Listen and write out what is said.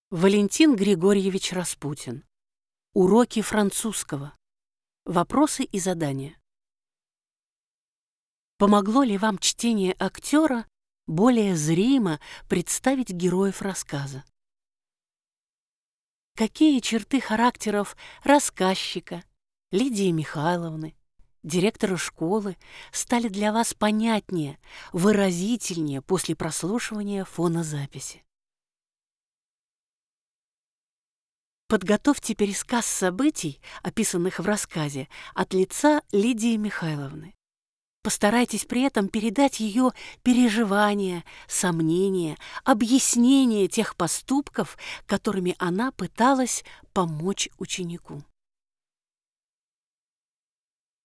Валентин Григорьевич Распутин. Уроки французского. Вопросы и задания. Помогло ли вам чтение актера более зримо представить героев рассказа? Какие черты характеров рассказчика, Лидии Михайловны, директора школы стали для вас понятнее, выразительнее после прослушивания фонозаписи? Подготовьте пересказ событий, описанных в рассказе, от лица Лидии Михайловны. Постарайтесь при этом передать ее переживания, сомнения, объяснения тех поступков, которыми она пыталась помочь ученику.